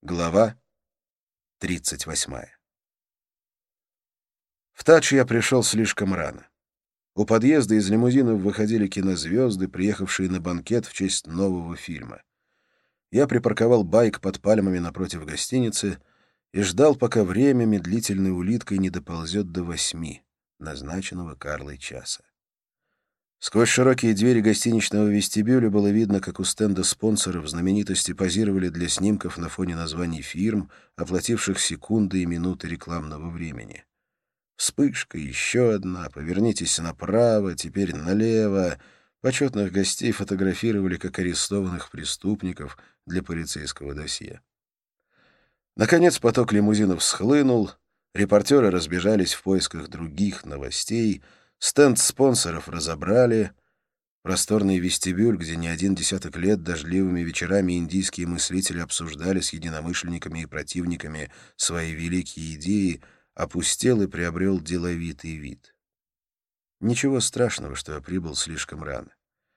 Глава 38. В Тадж я пришел слишком рано. У подъезда из лимузинов выходили кинозвезды, приехавшие на банкет в честь нового фильма. Я припарковал байк под пальмами напротив гостиницы и ждал, пока время медлительной улиткой не доползет до 8, назначенного Карлой часа. Сквозь широкие двери гостиничного вестибюля было видно, как у стенда спонсоров знаменитости позировали для снимков на фоне названий фирм, оплативших секунды и минуты рекламного времени. Вспышка, еще одна, повернитесь направо, теперь налево. Почетных гостей фотографировали как арестованных преступников для полицейского досье. Наконец поток лимузинов схлынул, репортеры разбежались в поисках других новостей, стенд спонсоров разобрали. Просторный вестибюль, где не один десяток лет дождливыми вечерами индийские мыслители обсуждали с единомышленниками и противниками свои великие идеи, опустел и приобрел деловитый вид. Ничего страшного, что я прибыл слишком рано.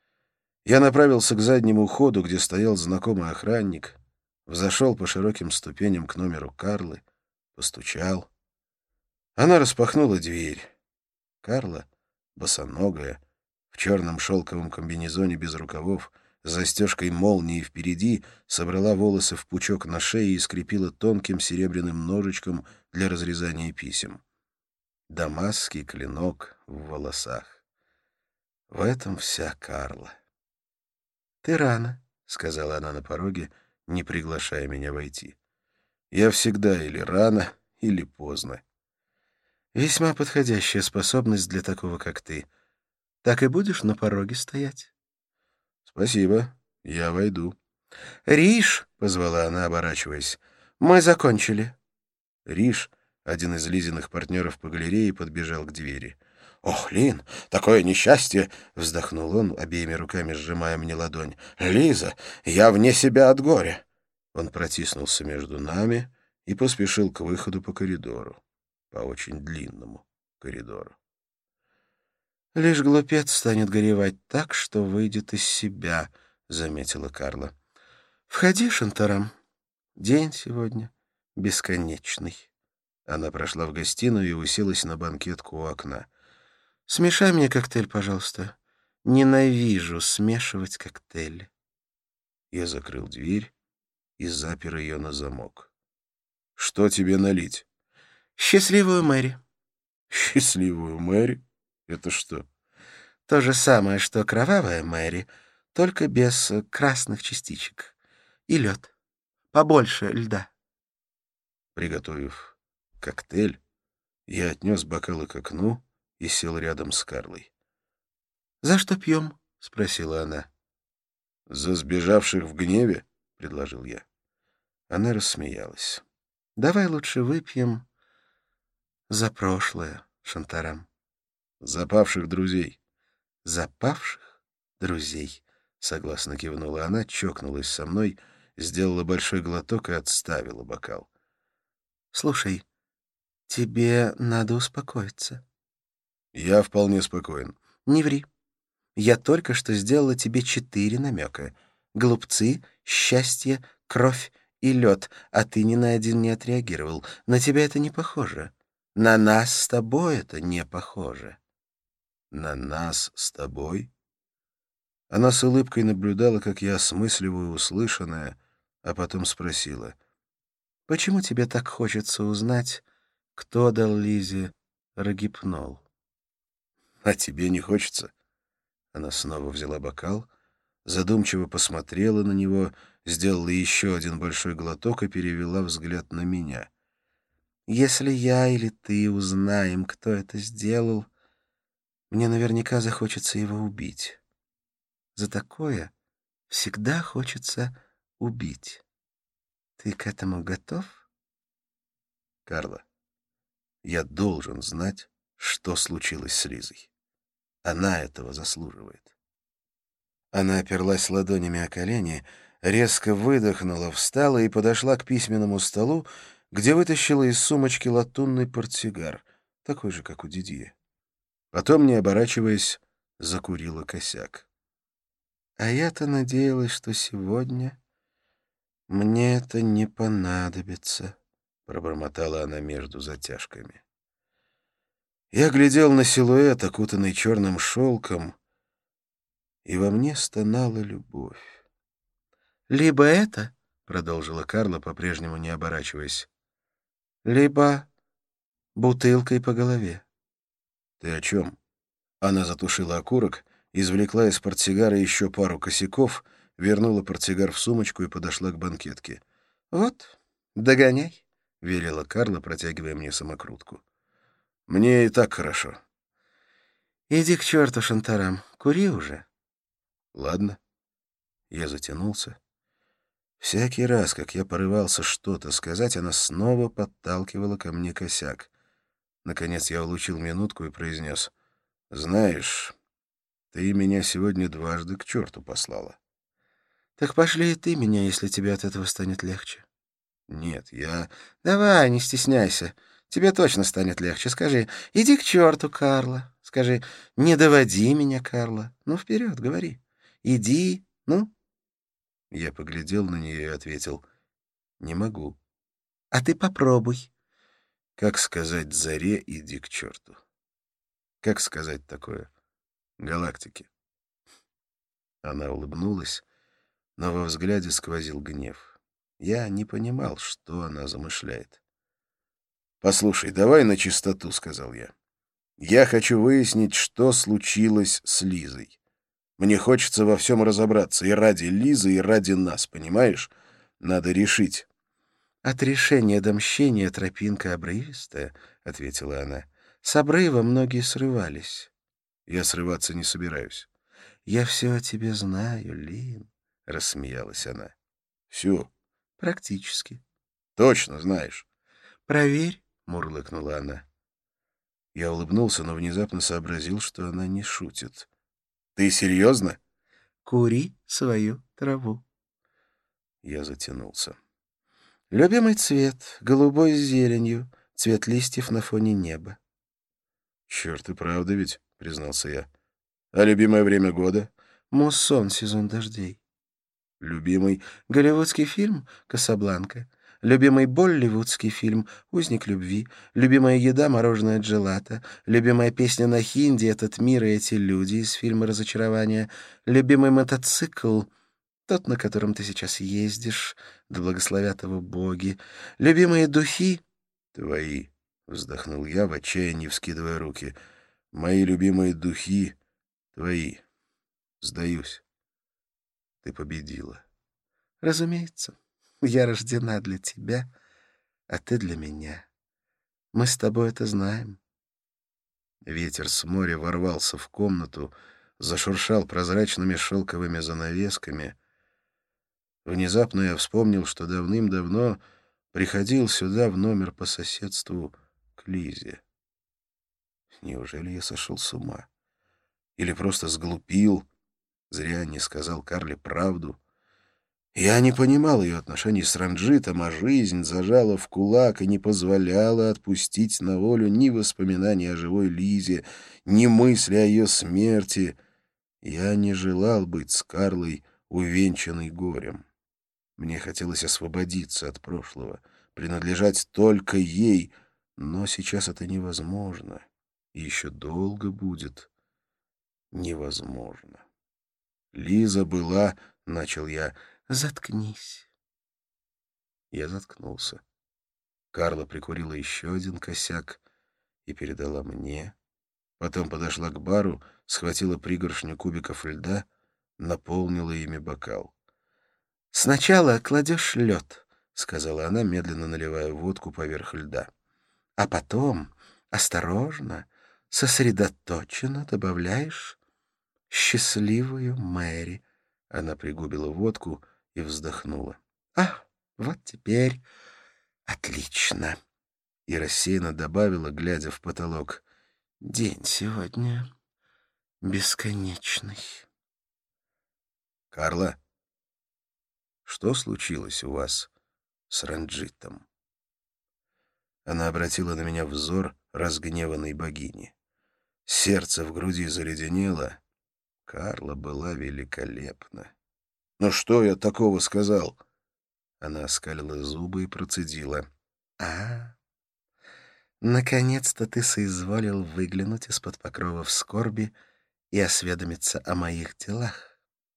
Я направился к заднему ходу, где стоял знакомый охранник, взошел по широким ступеням к номеру Карлы, постучал. Она распахнула дверь. Карла, босоногая, в черном шелковом комбинезоне без рукавов, с застежкой молнии впереди, собрала волосы в пучок на шее и скрепила тонким серебряным ножичком для разрезания писем. Дамасский клинок в волосах. В этом вся Карла. «Ты рано», — сказала она на пороге, не приглашая меня войти. «Я всегда или рано, или поздно». «Весьма подходящая способность для такого, как ты. Так и будешь на пороге стоять?» «Спасибо, я войду». «Риш!» — позвала она, оборачиваясь. «Мы закончили». Риш, один из Лизиных партнеров по галерее, подбежал к двери. «Ох, Лин, такое несчастье!» — вздохнул он, обеими руками сжимая мне ладонь. «Лиза, я вне себя от горя!» Он протиснулся между нами и поспешил к выходу по коридору, по очень длинному коридору. «Лишь глупец станет горевать так, что выйдет из себя», — заметила Карла. «Входи, Шантарам. День сегодня бесконечный». Она прошла в гостиную и уселась на банкетку у окна. «Смешай мне коктейль, пожалуйста. Ненавижу смешивать коктейли». Я закрыл дверь и запер ее на замок. «Что тебе налить?» «Счастливую Мэри». «Счастливую Мэри? Это что?» «То же самое, что кровавая Мэри, только без красных частичек. И лед. Побольше льда». Приготовив коктейль, я отнес бокалы к окну и сел рядом с Карлой. «За что пьем?» — спросила она. «За сбежавших в гневе?» — предложил я. Она рассмеялась. «Давай лучше выпьем за прошлое, Шантарам». «За павших друзей». «За павших друзей», — согласно кивнула она, чокнулась со мной, сделала большой глоток и отставила бокал. «Слушай, тебе надо успокоиться». «Я вполне спокоен». «Не ври. Я только что сделала тебе 4 намека. Голубцы, счастье, кровь и лед, а ты ни на один не отреагировал. На тебя это не похоже. На нас с тобой это не похоже». «На нас с тобой?» Она с улыбкой наблюдала, как я осмысливаю услышанное, а потом спросила. «Почему тебе так хочется узнать, кто дал Лизе рогипнол?» «А тебе не хочется?» Она снова взяла бокал, задумчиво посмотрела на него, сделала еще один большой глоток и перевела взгляд на меня. «Если я или ты узнаем, кто это сделал, мне наверняка захочется его убить. За такое всегда хочется убить. Ты к этому готов?» «Карла, я должен знать, что случилось с Лизой. Она этого заслуживает». Она оперлась ладонями о колени, резко выдохнула, встала и подошла к письменному столу, где вытащила из сумочки латунный портсигар, такой же, как у Дидье. Потом, не оборачиваясь, закурила косяк. «А я-то надеялась, что сегодня «Мне это не понадобится», — пробормотала она между затяжками. Я глядел на силуэт, окутанный черным шелком, и во мне стонала любовь. «Либо это, — продолжила Карла, по-прежнему не оборачиваясь, — либо бутылкой по голове». «Ты о чем?» Она затушила окурок, извлекла из портсигара еще пару косяков, вернула портсигар в сумочку и подошла к банкетке. «Вот, догоняй», — велела Карла, протягивая мне самокрутку. «Мне и так хорошо». «Иди к черту, Шантарам, кури уже». «Ладно». Я затянулся. Всякий раз, как я порывался что-то сказать, она снова подталкивала ко мне косяк. Наконец я улучил минутку и произнес: «Знаешь, ты меня сегодня дважды к черту послала». «Так пошли и ты меня, если тебе от этого станет легче». «Нет, я...» «Давай, не стесняйся. Тебе точно станет легче. Скажи: иди к черту, Карла. Скажи: не доводи меня, Карла. Ну, вперед, говори. Иди, ну». Я поглядел на нее и ответил: «Не могу». «А ты попробуй». Как сказать заре «иди к черту»? Как сказать такое галактике? Она улыбнулась, но во взгляде сквозил гнев. Я не понимал, что она замышляет. «Послушай, давай на чистоту», — сказал я. «Я хочу выяснить, что случилось с Лизой. Мне хочется во всем разобраться, и ради Лизы, и ради нас, понимаешь? Надо решить». «От решения до мщения тропинка обрывистая», — ответила она. «С обрыва многие срывались». «Я срываться не собираюсь». «Я все о тебе знаю, Лин», — рассмеялась она. «Все?» «Практически». «Точно знаешь?» «Проверь», — мурлыкнула она. Я улыбнулся, но внезапно сообразил, что она не шутит. «Ты серьезно?» «Кури свою траву». Я затянулся. «Любимый цвет, голубой с зеленью, цвет листьев на фоне неба». «Черт, и правда ведь», — признался я. «А любимое время года?» «Муссон, сезон дождей». «Любимый...» «Голливудский фильм «Касабланка». Любимый болливудский фильм «Узник любви». Любимая еда — мороженое джелато. Любимая песня на хинди — «Этот мир и эти люди» из фильма «Разочарование». Любимый мотоцикл — тот, на котором ты сейчас ездишь, да благословят его боги. Любимые духи — твои, — вздохнул я, в отчаянии вскидывая руки. Мои любимые духи — твои. Сдаюсь. Ты победила. Разумеется. Я рождена для тебя, а ты для меня. Мы с тобой это знаем». Ветер с моря ворвался в комнату, зашуршал прозрачными шелковыми занавесками. Внезапно я вспомнил, что давным-давно приходил сюда в номер по соседству к Лизе. Неужели я сошел с ума? Или просто сглупил? Зря не сказал Карле правду. Я не понимал ее отношений с Ранджитом, а жизнь зажала в кулак и не позволяла отпустить на волю ни воспоминаний о живой Лизе, ни мысли о ее смерти. Я не желал быть с Карлой, увенчанной горем. Мне хотелось освободиться от прошлого, принадлежать только ей, но сейчас это невозможно. И еще долго будет невозможно. Лиза была, — начал я, — заткнись. Я заткнулся. Карла прикурила еще один косяк и передала мне. Потом подошла к бару, схватила пригоршню кубиков льда, наполнила ими бокал. «Сначала кладешь лед», — сказала она, медленно наливая водку поверх льда. «А потом, осторожно, сосредоточенно добавляешь счастливую Мэри». Она пригубила водку и вздохнула. «А, вот теперь отлично!» И рассеянно добавила, глядя в потолок. «День сегодня бесконечный». «Карла, что случилось у вас с Ранджитом?» Она обратила на меня взор разгневанной богини. Сердце в груди заледенело. Карла была великолепна. «Ну что я такого сказал?» Она оскалила зубы и процедила. «А, наконец-то ты соизволил выглянуть из-под покровов скорби и осведомиться о моих делах.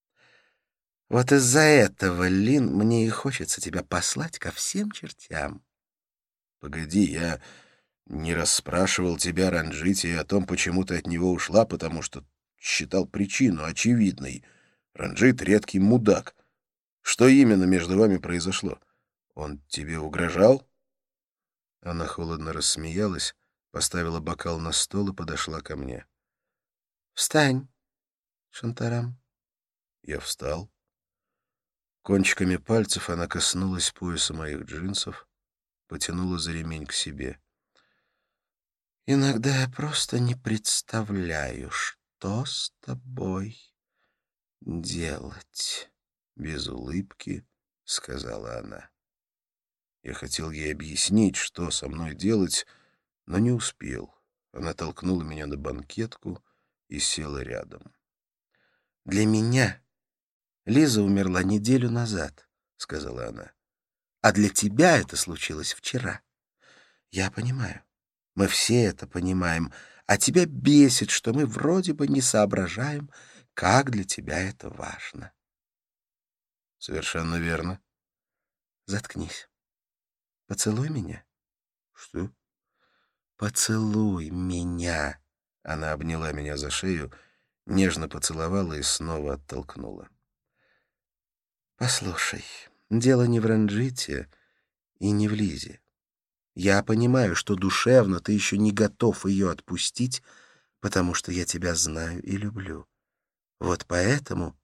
Вот из-за этого, Лин, мне и хочется тебя послать ко всем чертям». «Погоди, я не расспрашивал тебя, Ранджити, о том, почему ты от него ушла, потому что считал причину очевидной. Ранджит — редкий мудак. Что именно между вами произошло? Он тебе угрожал?» Она холодно рассмеялась, поставила бокал на стол и подошла ко мне. «Встань, Шантарам». Я встал. Кончиками пальцев она коснулась пояса моих джинсов, потянула за ремень к себе. «Иногда я просто не представляю, что с тобой делать», — без улыбки сказала она. Я хотел ей объяснить, что со мной делать, но не успел. Она толкнула меня на банкетку и села рядом. «Для меня Лиза умерла неделю назад», — сказала она. «А для тебя это случилось вчера. Я понимаю. Мы все это понимаем. А тебя бесит, что мы вроде бы не соображаем, как для тебя это важно». Совершенно верно. Заткнись. Поцелуй меня. Что? Поцелуй меня. Она обняла меня за шею, нежно поцеловала и снова оттолкнула. Послушай, дело не в Ранджите и не в Лизе. Я понимаю, что душевно ты еще не готов ее отпустить, потому что я тебя знаю и люблю. Вот поэтому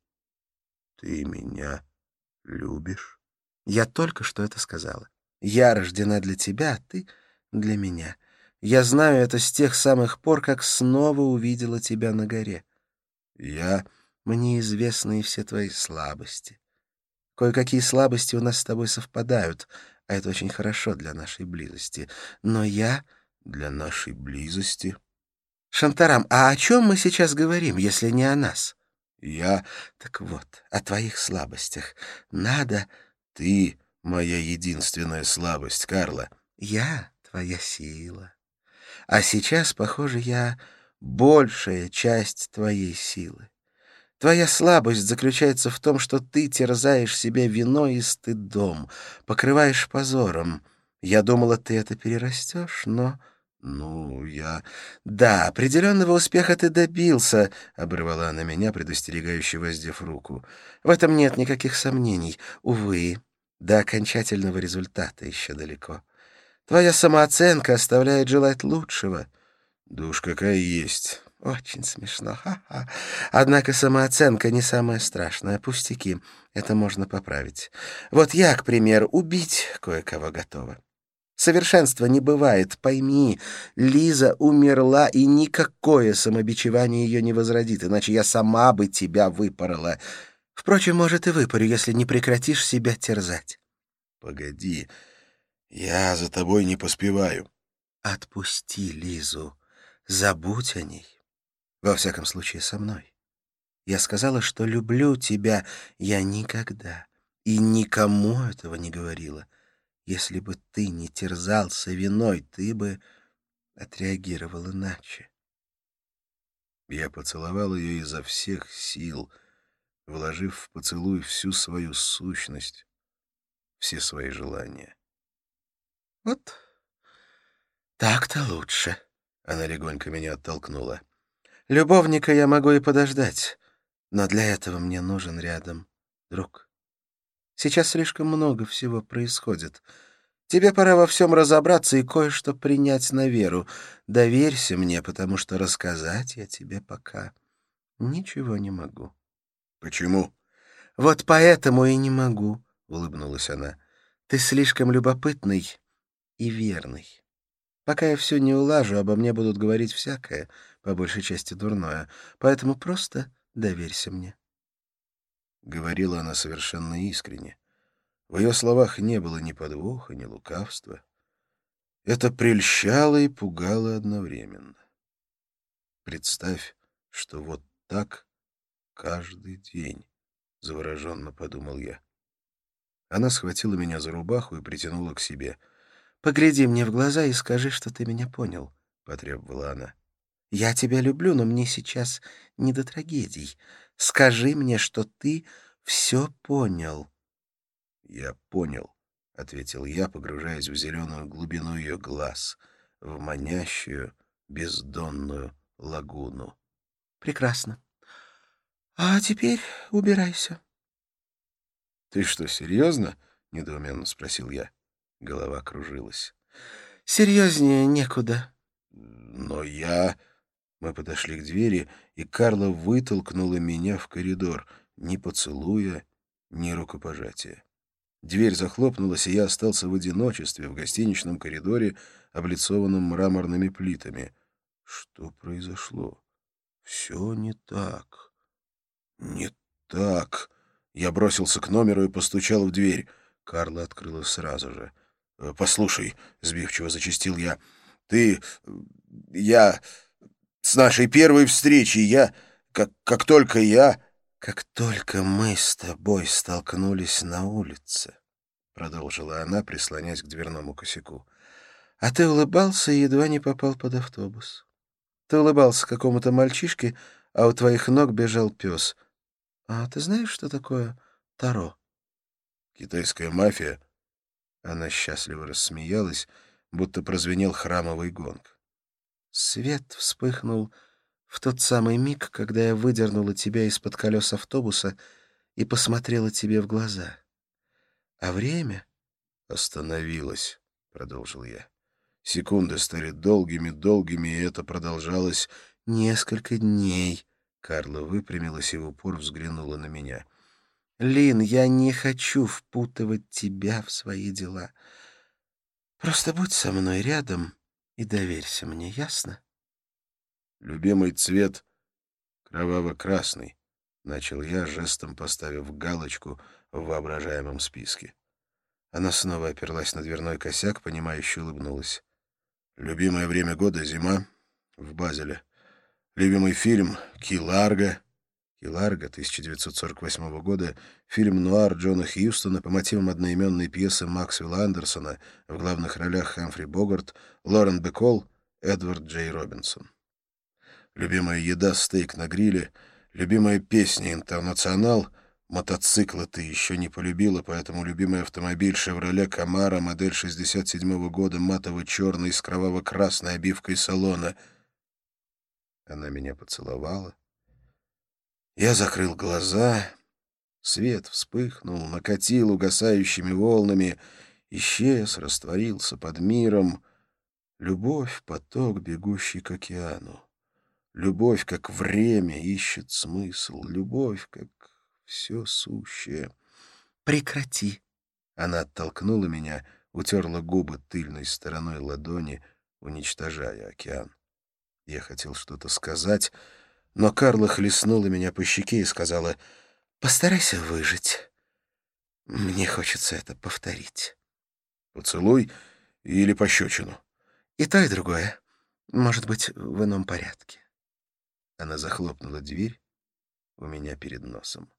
Ты меня любишь? я только что это сказала. Я рождена для тебя, а ты для меня. Я знаю это с тех самых пор, как снова увидела тебя на горе. Я... Мне известны и все твои слабости. Кое-какие слабости у нас с тобой совпадают, а это очень хорошо для нашей близости. Но я... Для нашей близости? Шантарам, а о чем мы сейчас говорим, если не о нас? Я... Так вот, о твоих слабостях. Надо... Ты — моя единственная слабость, Карла. Я — твоя сила. А сейчас, похоже, я большая часть твоей силы. Твоя слабость заключается в том, что ты терзаешь себя виной и стыдом, покрываешь позором. Я думала, ты это перерастешь, но... Ну, я... «Да, определенного успеха ты добился», — обрывала она меня, предостерегающе воздев руку. «В этом нет никаких сомнений. Увы, до окончательного результата еще далеко. Твоя самооценка оставляет желать лучшего». Да уж какая есть. Очень смешно. Ха-ха. Однако самооценка не самое страшное. Пустяки. Это можно поправить. Вот я, к примеру, убить кое-кого готова. Совершенства не бывает, пойми. Лиза умерла, и никакое самобичевание ее не возродит, иначе я сама бы тебя выпорола. Впрочем, может, и выпорю, если не прекратишь себя терзать. Погоди, я за тобой не поспеваю. Отпусти Лизу. Забудь о ней. Во всяком случае, со мной. Я сказала, что люблю тебя. Я никогда и никому этого не говорила. Если бы ты не терзался виной, ты бы отреагировал иначе. Я поцеловал ее изо всех сил, вложив в поцелуй всю свою сущность, все свои желания. Вот так-то лучше. Она легонько меня оттолкнула. Любовника я могу и подождать, но для этого мне нужен рядом друг. Сейчас слишком много всего происходит. Тебе пора во всем разобраться и кое-что принять на веру. Доверься мне, потому что рассказать я тебе пока ничего не могу». Почему? «Вот поэтому и не могу», — улыбнулась она. «Ты слишком любопытный и верный. Пока я все не улажу, обо мне будут говорить всякое, по большей части дурное, поэтому просто доверься мне». Говорила она совершенно искренне. В ее словах не было ни подвоха, ни лукавства. Это прельщало и пугало одновременно. Представь, что вот так каждый день, — завороженно подумал я. Она схватила меня за рубаху и притянула к себе. «Погляди мне в глаза и скажи, что ты меня понял», — потребовала она. «Я тебя люблю, но мне сейчас не до трагедий. Скажи мне, что ты все понял». «Я понял», — ответил я, погружаясь в зеленую глубину ее глаз, в манящую, бездонную лагуну. «Прекрасно. А теперь убирайся». «Ты что, серьезно?» — недоуменно спросил я. Голова кружилась. «Серьезнее некуда». «Но я...» Мы подошли к двери, и Карла вытолкнула меня в коридор, ни поцелуя, ни рукопожатия. Дверь захлопнулась, и я остался в одиночестве в гостиничном коридоре, облицованном мраморными плитами. Что произошло? Все не так. Не так. Я бросился к номеру и постучал в дверь. Карла открыла сразу же. «Послушай», — сбивчиво зачастил я, — «ты... я... с нашей первой встречи я... как только я...» «Как только мы с тобой столкнулись на улице», — продолжила она, прислонясь к дверному косяку, «а ты улыбался и едва не попал под автобус. Ты улыбался какому-то мальчишке, а у твоих ног бежал пес. А ты знаешь, что такое таро?» «Китайская мафия?» Она счастливо рассмеялась, будто прозвенел храмовый гонг. Свет вспыхнул в тот самый миг, когда я выдернула тебя из-под колес автобуса и посмотрела тебе в глаза. А время... «Остановилась», — продолжил я. Секунды стали долгими, и это продолжалось несколько дней. Карла выпрямилась и в упор взглянула на меня. «Лин, я не хочу впутывать тебя в свои дела. Просто будь со мной рядом и доверься мне, ясно?» «Любимый цвет кроваво-красный», — начал я, жестом поставив галочку в воображаемом списке. Она снова оперлась на дверной косяк, понимающе улыбнулась. «Любимое время года — зима в Базеле. Любимый фильм — «Ки-Ларго». «Ки-Ларго» 1948 года, фильм нуар Джона Хьюстона по мотивам одноименной пьесы Максвелла Андерсона, в главных ролях Хамфри Богарт, Лорен Бакол, Эдвард Джей Робинсон. Любимая еда — стейк на гриле, любимая песня — «Интернационал», мотоциклы ты еще не полюбила, поэтому любимый автомобиль «Шевроле Камаро», модель 67-го года, матово-черный, с кроваво-красной обивкой салона. Она меня поцеловала. Я закрыл глаза. Свет вспыхнул, накатил угасающими волнами, исчез, растворился под миром. Любовь — поток, бегущий к океану. Любовь, как время, ищет смысл. Любовь, как все сущее. «Прекрати!» Она оттолкнула меня, утерла губы тыльной стороной ладони, уничтожая океан. Я хотел что-то сказать, но Карла хлестнула меня по щеке и сказала: «Постарайся выжить. Мне хочется это повторить». «Поцелуй или пощечину?» «И то, и другое. Может быть, в ином порядке». Она захлопнула дверь у меня перед носом.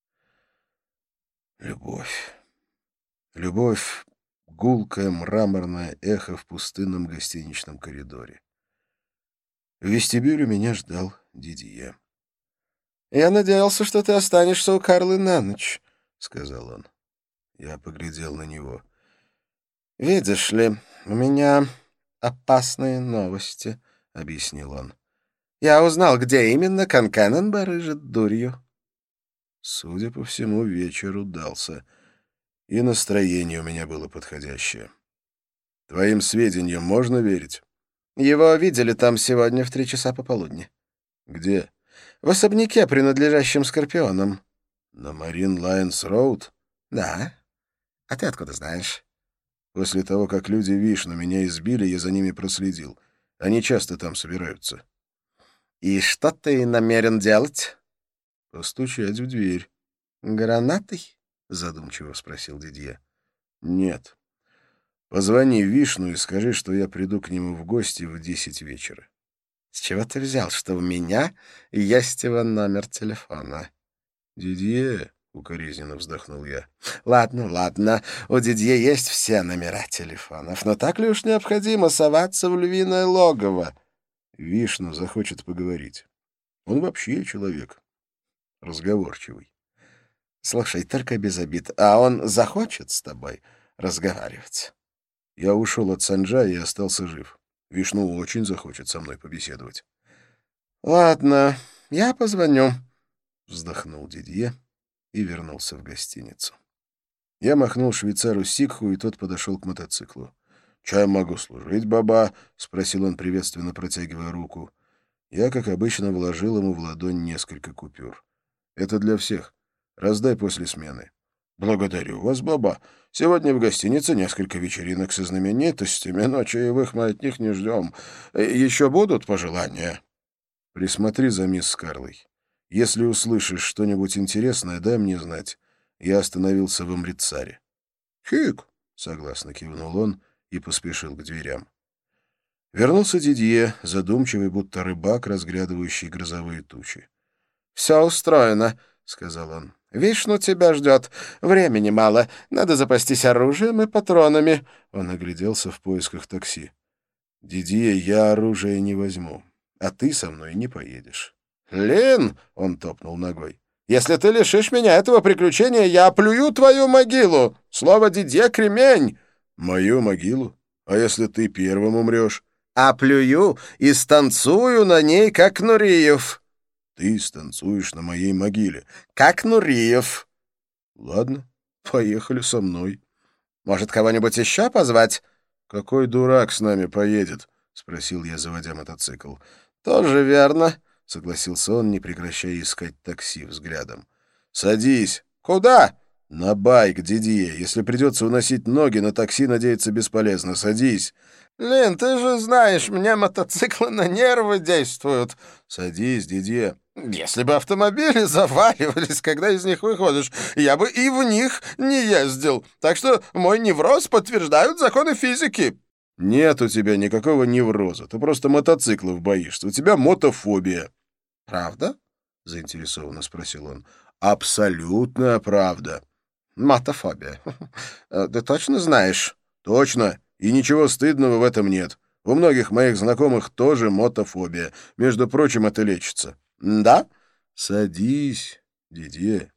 Любовь. Любовь — гулкое мраморное эхо в пустынном гостиничном коридоре. В вестибюле меня ждал Дидье. «Я надеялся, что ты останешься у Карлы на ночь», — сказал он. Я поглядел на него. «Видишь ли, у меня опасные новости», — объяснил он. «Я узнал, где именно Канканен барыжит дурью». Судя по всему, вечер удался, и настроение у меня было подходящее. Твоим сведениям можно верить? Его видели там сегодня в 3 часа пополудни. Где? В особняке, принадлежащем Скорпионам. На Марин Лайнс Роуд? Да. А ты откуда знаешь? После того, как люди Вишну меня избили, я за ними проследил. Они часто там собираются. И что ты намерен делать? Постучать в дверь. Гранатой? Задумчиво спросил Дидье. Нет. Позвони Вишну и скажи, что я приду к нему в гости в 10 вечера. С чего ты взял, что у меня есть его номер телефона? Дидье, укоризненно вздохнул я. Ладно, ладно, у Дидье есть все номера телефонов, но так ли уж необходимо соваться в львиное логово? Вишну захочет поговорить. Он вообще человек разговорчивый. Слушай, только без обид, а он захочет с тобой разговаривать? Я ушел от Санджа и остался жив. Вишну очень захочет со мной побеседовать. Ладно, я позвоню. Вздохнул Дидье и вернулся в гостиницу. Я махнул швейцару сикху, и тот подошел к мотоциклу. «Чем могу служить, баба?» — спросил он, приветственно протягивая руку. Я, как обычно, вложил ему в ладонь несколько купюр. «Это для всех. Раздай после смены». «Благодарю вас, баба. Сегодня в гостинице несколько вечеринок со знаменитостями, но чаевых мы от них не ждем. Еще будут пожелания?» «Присмотри за мисс Карлой. Если услышишь что-нибудь интересное, дай мне знать». Я остановился в Амритсаре. «Хик!» — согласно кивнул он и поспешил к дверям. Вернулся Дидье, задумчивый, будто рыбак, разглядывающий грозовые тучи. «Все устроено», — сказал он. «Вишну тебя ждет. Времени мало. Надо запастись оружием и патронами». Он огляделся в поисках такси. «Дидье, я оружие не возьму, а ты со мной не поедешь». «Лин!» — он топнул ногой. «Если ты лишишь меня этого приключения, я оплюю твою могилу! Слово Дидье — кремень!» «Мою могилу? А если ты первым умрешь?» «Оплюю и станцую на ней, как Нуриев». «Ты станцуешь на моей могиле». «Как Нуриев». «Ладно, поехали со мной». «Может, кого-нибудь еще позвать?» «Какой дурак с нами поедет?» — спросил я, заводя мотоцикл. «Тоже верно», — согласился он, не прекращая искать такси взглядом. «Садись». «Куда?» «На байк, Дидье. Если придется уносить ноги, на такси надеяться бесполезно. Садись». «Лин, ты же знаешь, мне мотоциклы на нервы действуют». «Садись, Дидье». «Если бы автомобили заваливались, когда из них выходишь, я бы и в них не ездил. Так что мой невроз подтверждают законы физики». «Нет у тебя никакого невроза. Ты просто мотоциклов боишься. У тебя мотофобия». «Правда?» — заинтересованно спросил он. «Абсолютная правда». «Мотофобия. Ты точно знаешь?» «Точно. И ничего стыдного в этом нет. У многих моих знакомых тоже мотофобия. Между прочим, это лечится». «Да?» «Садись, Дидье».